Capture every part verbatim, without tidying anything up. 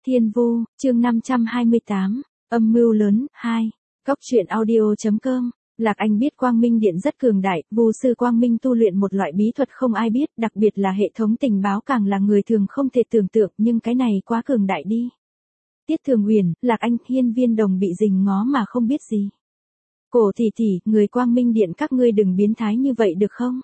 Thiên Vu, chương năm trăm hai mươi tám, âm mưu lớn, hai, Cốc truyện audio.com. Lạc Anh biết Quang Minh Điện rất cường đại, Vu sư Quang Minh tu luyện một loại bí thuật không ai biết, đặc biệt là hệ thống tình báo càng là người thường không thể tưởng tượng, nhưng cái này quá cường đại đi. Tiết Thường Huyền, Lạc Anh, Hiên Viên Đồng bị rình ngó mà không biết gì. Cổ tỷ tỷ, người Quang Minh Điện các ngươi đừng biến thái như vậy được không?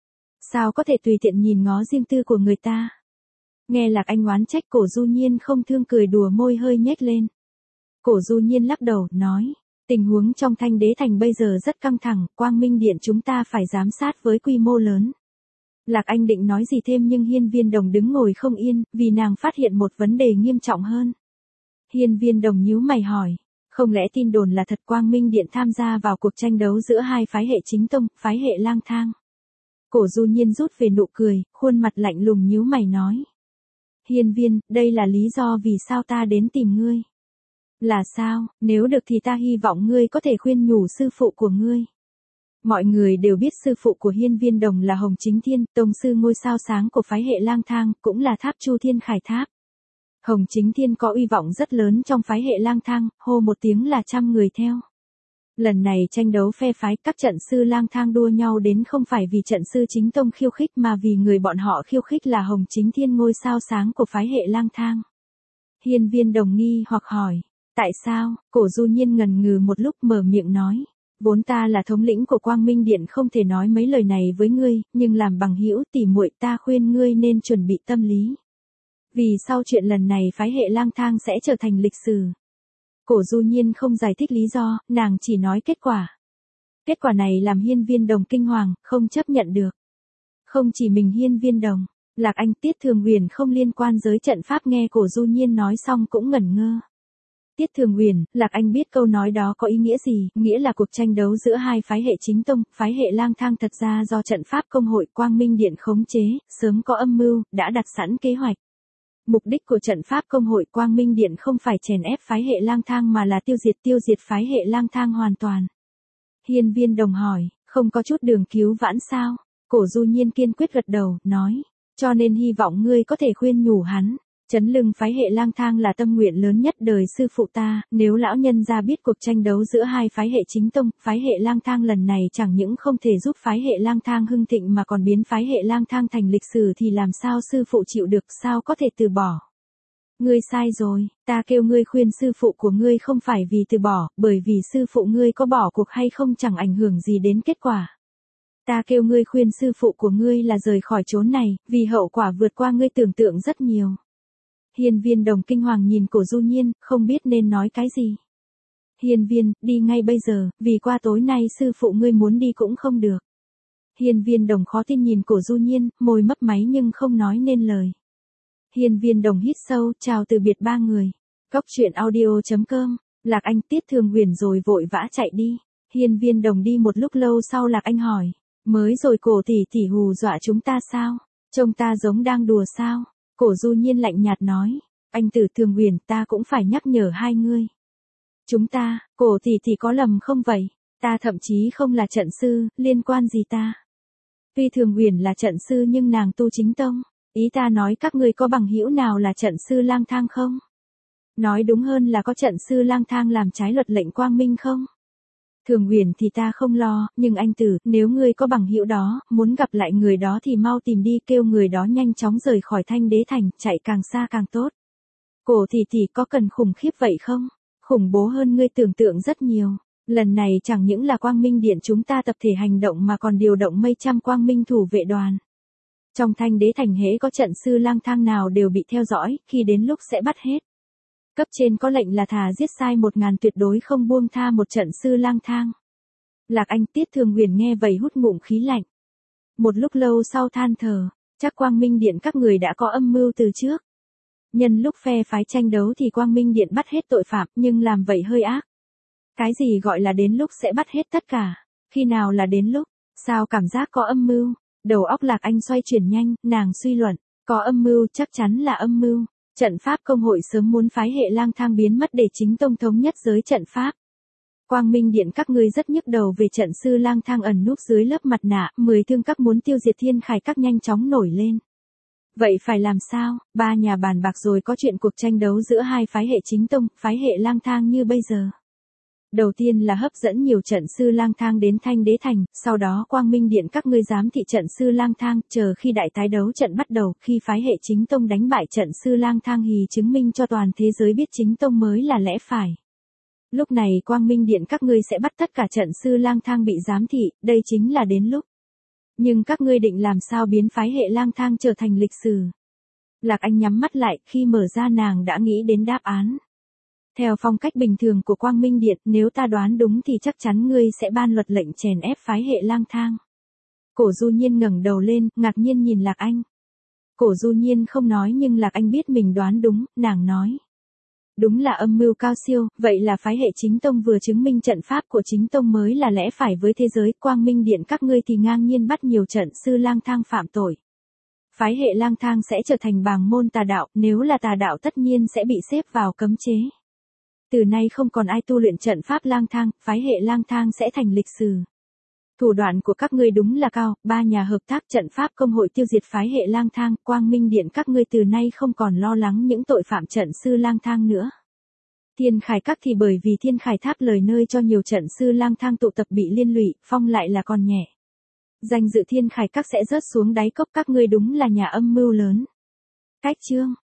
Sao có thể tùy tiện nhìn ngó riêng tư của người ta? Nghe Lạc Anh oán trách, Cổ Du Nhiên không thương cười đùa môi hơi nhếch lên. Cổ Du Nhiên lắc đầu, nói, tình huống trong Thanh Đế Thành bây giờ rất căng thẳng, Quang Minh Điện chúng ta phải giám sát với quy mô lớn. Lạc Anh định nói gì thêm nhưng Hiên Viên Đồng đứng ngồi không yên, vì nàng phát hiện một vấn đề nghiêm trọng hơn. Hiên Viên Đồng nhíu mày hỏi, không lẽ tin đồn là thật Quang Minh Điện tham gia vào cuộc tranh đấu giữa hai phái hệ chính tông, phái hệ lang thang? Cổ Du Nhiên rút về nụ cười, khuôn mặt lạnh lùng nhíu mày nói. Hiên Viên, đây là lý do vì sao ta đến tìm ngươi. Là sao, nếu được thì ta hy vọng ngươi có thể khuyên nhủ sư phụ của ngươi. Mọi người đều biết sư phụ của Hiên Viên Đồng là Hồng Chính Thiên, tông sư ngôi sao sáng của phái hệ lang thang, cũng là tháp Chu Thiên Khải Tháp. Hồng Chính Thiên có uy vọng rất lớn trong phái hệ lang thang, hô một tiếng là trăm người theo. Lần này tranh đấu phe phái, các trận sư lang thang đua nhau đến không phải vì trận sư chính tông khiêu khích mà vì người bọn họ khiêu khích là Hồng Chính Thiên ngôi sao sáng của phái hệ lang thang. Hiên Viên Đồng nghi hoặc hỏi, tại sao? Cổ Du Nhiên ngần ngừ một lúc mở miệng nói, vốn ta là thống lĩnh của Quang Minh Điện không thể nói mấy lời này với ngươi, nhưng làm bằng hữu tỉ muội ta khuyên ngươi nên chuẩn bị tâm lý. Vì sau chuyện lần này phái hệ lang thang sẽ trở thành lịch sử. Cổ Du Nhiên không giải thích lý do, nàng chỉ nói kết quả. Kết quả này làm Hiên Viên Đồng kinh hoàng, không chấp nhận được. Không chỉ mình Hiên Viên Đồng, Lạc Anh, Tiết Thường Huyền không liên quan giới trận pháp nghe Cổ Du Nhiên nói xong cũng ngẩn ngơ. Tiết Thường Huyền, Lạc Anh biết câu nói đó có ý nghĩa gì, nghĩa là cuộc tranh đấu giữa hai phái hệ chính tông, phái hệ lang thang thật ra do trận pháp công hội Quang Minh Điện khống chế, sớm có âm mưu, đã đặt sẵn kế hoạch. Mục đích của trận pháp công hội Quang Minh Điện không phải chèn ép phái hệ lang thang mà là tiêu diệt tiêu diệt phái hệ lang thang hoàn toàn. Hiên Viên Đồng hỏi, không có chút đường cứu vãn sao? Cổ Du Nhiên kiên quyết gật đầu, nói, cho nên hy vọng ngươi có thể khuyên nhủ hắn. Chấn lưng phái hệ lang thang là tâm nguyện lớn nhất đời sư phụ ta, nếu lão nhân gia biết cuộc tranh đấu giữa hai phái hệ chính tông, phái hệ lang thang lần này chẳng những không thể giúp phái hệ lang thang hưng thịnh mà còn biến phái hệ lang thang thành lịch sử thì làm sao sư phụ chịu được, sao có thể từ bỏ. Ngươi sai rồi, ta kêu ngươi khuyên sư phụ của ngươi không phải vì từ bỏ, bởi vì sư phụ ngươi có bỏ cuộc hay không chẳng ảnh hưởng gì đến kết quả. Ta kêu ngươi khuyên sư phụ của ngươi là rời khỏi chốn này, vì hậu quả vượt qua ngươi tưởng tượng rất nhiều. Hiên Viên Đồng kinh hoàng nhìn Cổ Du Nhiên, không biết nên nói cái gì. Hiên Viên, đi ngay bây giờ, vì qua tối nay sư phụ ngươi muốn đi cũng không được. Hiên Viên Đồng khó tin nhìn Cổ Du Nhiên, môi mấp máy nhưng không nói nên lời. Hiên Viên Đồng hít sâu, chào từ biệt ba người. Cốc truyện audio.com, Lạc Anh, Tiết Thường Huyền rồi vội vã chạy đi. Hiên Viên Đồng đi một lúc lâu sau Lạc Anh hỏi, mới rồi Cổ tỷ tỷ hù dọa chúng ta sao? Trông ta giống đang đùa sao? Cổ Du Nhiên lạnh nhạt nói, anh Tử Thường Huyền, ta cũng phải nhắc nhở hai ngươi. Chúng ta, Cổ tỷ tỷ có lầm không vậy? Ta thậm chí không là trận sư, liên quan gì ta? Tuy Thường Huyền là trận sư nhưng nàng tu chính tông, ý ta nói các ngươi có bằng hữu nào là trận sư lang thang không? Nói đúng hơn là có trận sư lang thang làm trái luật lệnh Quang Minh không? Thường Huyền thì ta không lo, nhưng anh Tử, nếu ngươi có bằng hữu đó, muốn gặp lại người đó thì mau tìm đi, kêu người đó nhanh chóng rời khỏi Thanh Đế Thành, chạy càng xa càng tốt. Cổ tỷ tỷ có cần khủng khiếp vậy không? Khủng bố hơn ngươi tưởng tượng rất nhiều. Lần này chẳng những là Quang Minh Điện chúng ta tập thể hành động mà còn điều động mấy trăm Quang Minh thủ vệ đoàn. Trong Thanh Đế Thành hễ có trận sư lang thang nào đều bị theo dõi, khi đến lúc sẽ bắt hết. Cấp trên có lệnh là thà giết sai một ngàn tuyệt đối không buông tha một trận sư lang thang. Lạc Anh, Tiết Thường Huyền nghe vậy hút ngụm khí lạnh. Một lúc lâu sau than thở, chắc Quang Minh Điện các người đã có âm mưu từ trước. Nhân lúc phe phái tranh đấu thì Quang Minh Điện bắt hết tội phạm, nhưng làm vậy hơi ác. Cái gì gọi là đến lúc sẽ bắt hết tất cả? Khi nào là đến lúc? Sao cảm giác có âm mưu? Đầu óc Lạc Anh xoay chuyển nhanh, nàng suy luận, có âm mưu, chắc chắn là âm mưu. Trận pháp công hội sớm muốn phái hệ lang thang biến mất để chính tông thống nhất giới trận pháp. Quang Minh Điện các ngươi rất nhức đầu về trận sư lang thang ẩn núp dưới lớp mặt nạ, mười thương các muốn tiêu diệt Thiên Khải các nhanh chóng nổi lên. Vậy phải làm sao? Ba nhà bàn bạc rồi có chuyện cuộc tranh đấu giữa hai phái hệ chính tông, phái hệ lang thang như bây giờ. Đầu tiên là hấp dẫn nhiều trận sư lang thang đến Thanh Đế Thành, sau đó Quang Minh Điện các ngươi giám thị trận sư lang thang, chờ khi đại tái đấu trận bắt đầu, khi phái hệ chính tông đánh bại trận sư lang thang hì chứng minh cho toàn thế giới biết chính tông mới là lẽ phải. Lúc này Quang Minh Điện các ngươi sẽ bắt tất cả trận sư lang thang bị giám thị, đây chính là đến lúc. Nhưng các ngươi định làm sao biến phái hệ lang thang trở thành lịch sử? Lạc Anh nhắm mắt lại, khi mở ra nàng đã nghĩ đến đáp án. Theo phong cách bình thường của Quang Minh Điện, nếu ta đoán đúng thì chắc chắn ngươi sẽ ban luật lệnh chèn ép phái hệ lang thang. Cổ Du Nhiên ngẩng đầu lên, ngạc nhiên nhìn Lạc Anh. Cổ Du Nhiên không nói nhưng Lạc Anh biết mình đoán đúng, nàng nói. Đúng là âm mưu cao siêu, vậy là phái hệ chính tông vừa chứng minh trận pháp của chính tông mới là lẽ phải với thế giới, Quang Minh Điện các ngươi thì ngang nhiên bắt nhiều trận sư lang thang phạm tội. Phái hệ lang thang sẽ trở thành bàng môn tà đạo, nếu là tà đạo tất nhiên sẽ bị xếp vào cấm chế. Từ nay không còn ai tu luyện trận pháp lang thang, phái hệ lang thang sẽ thành lịch sử. Thủ đoạn của các ngươi đúng là cao, ba nhà hợp tác trận pháp công hội tiêu diệt phái hệ lang thang, Quang Minh Điện các ngươi từ nay không còn lo lắng những tội phạm trận sư lang thang nữa. Thiên Khải Các thì bởi vì Thiên Khải Tháp lời nơi cho nhiều trận sư lang thang tụ tập bị liên lụy, phong lại là còn nhẹ. Danh dự Thiên Khải Các sẽ rớt xuống đáy cốc, các ngươi đúng là nhà âm mưu lớn. Cách chương